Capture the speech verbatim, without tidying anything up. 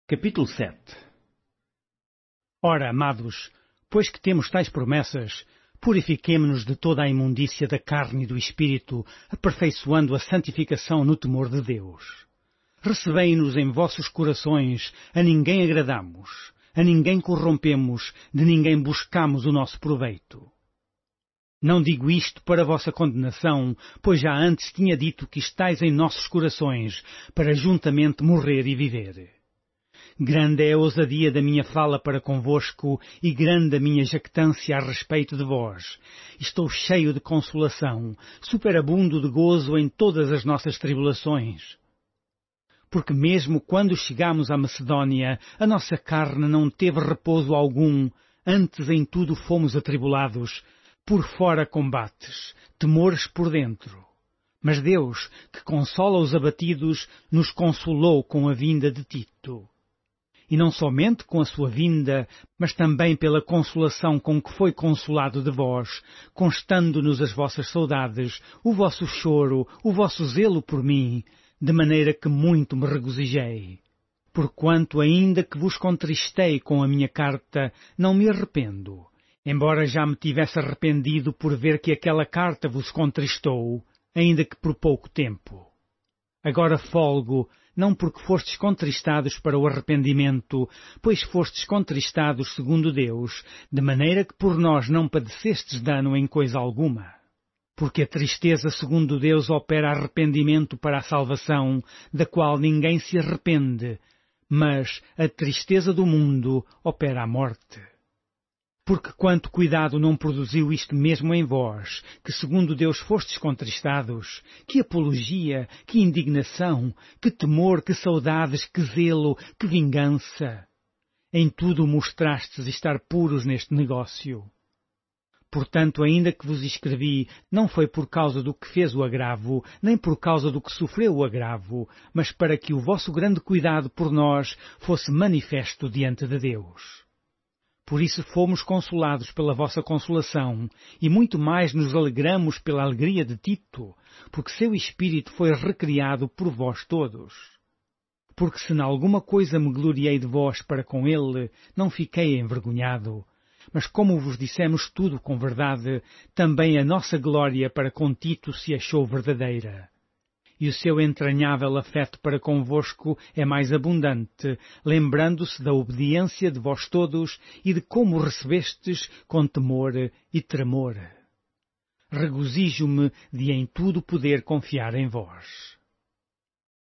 Capítulo sete. Ora, amados, pois que temos tais promessas, purifiquemo-nos de toda a imundícia da carne e do espírito, aperfeiçoando a santificação no temor de Deus. Recebei-nos em vossos corações, a ninguém agradamos, a ninguém corrompemos, de ninguém buscamos o nosso proveito. Não digo isto para vossa condenação, pois já antes tinha dito que estais em nossos corações, para juntamente morrer e viver. Grande é a ousadia da minha fala para convosco e grande a minha jactância a respeito de vós. Estou cheio de consolação, superabundo de gozo em todas as nossas tribulações. Porque mesmo quando chegámos à Macedónia, a nossa carne não teve repouso algum, antes em tudo fomos atribulados, por fora combates, temores por dentro. Mas Deus, que consola os abatidos, nos consolou com a vinda de Tito. E não somente com a sua vinda, mas também pela consolação com que foi consolado de vós, constando-nos as vossas saudades, o vosso choro, o vosso zelo por mim, de maneira que muito me regozijei. Porquanto, ainda que vos contristei com a minha carta, não me arrependo, embora já me tivesse arrependido por ver que aquela carta vos contristou, ainda que por pouco tempo. Agora folgo, não porque fostes contristados para o arrependimento, pois fostes contristados segundo Deus, de maneira que por nós não padecestes dano em coisa alguma. Porque a tristeza segundo Deus opera arrependimento para a salvação, da qual ninguém se arrepende, mas a tristeza do mundo opera a morte. Porque quanto cuidado não produziu isto mesmo em vós, que segundo Deus fostes contristados, que apologia, que indignação, que temor, que saudades, que zelo, que vingança. Em tudo mostrastes estar puros neste negócio. Portanto, ainda que vos escrevi, não foi por causa do que fez o agravo, nem por causa do que sofreu o agravo, mas para que o vosso grande cuidado por nós fosse manifesto diante de Deus. Por isso fomos consolados pela vossa consolação, e muito mais nos alegramos pela alegria de Tito, porque seu espírito foi recriado por vós todos. Porque se em alguma coisa me gloriei de vós para com ele, não fiquei envergonhado, mas como vos dissemos tudo com verdade, também a nossa glória para com Tito se achou verdadeira. E o seu entranhável afeto para convosco é mais abundante, lembrando-se da obediência de vós todos e de como recebestes com temor e tremor. Regozijo-me de em tudo poder confiar em vós.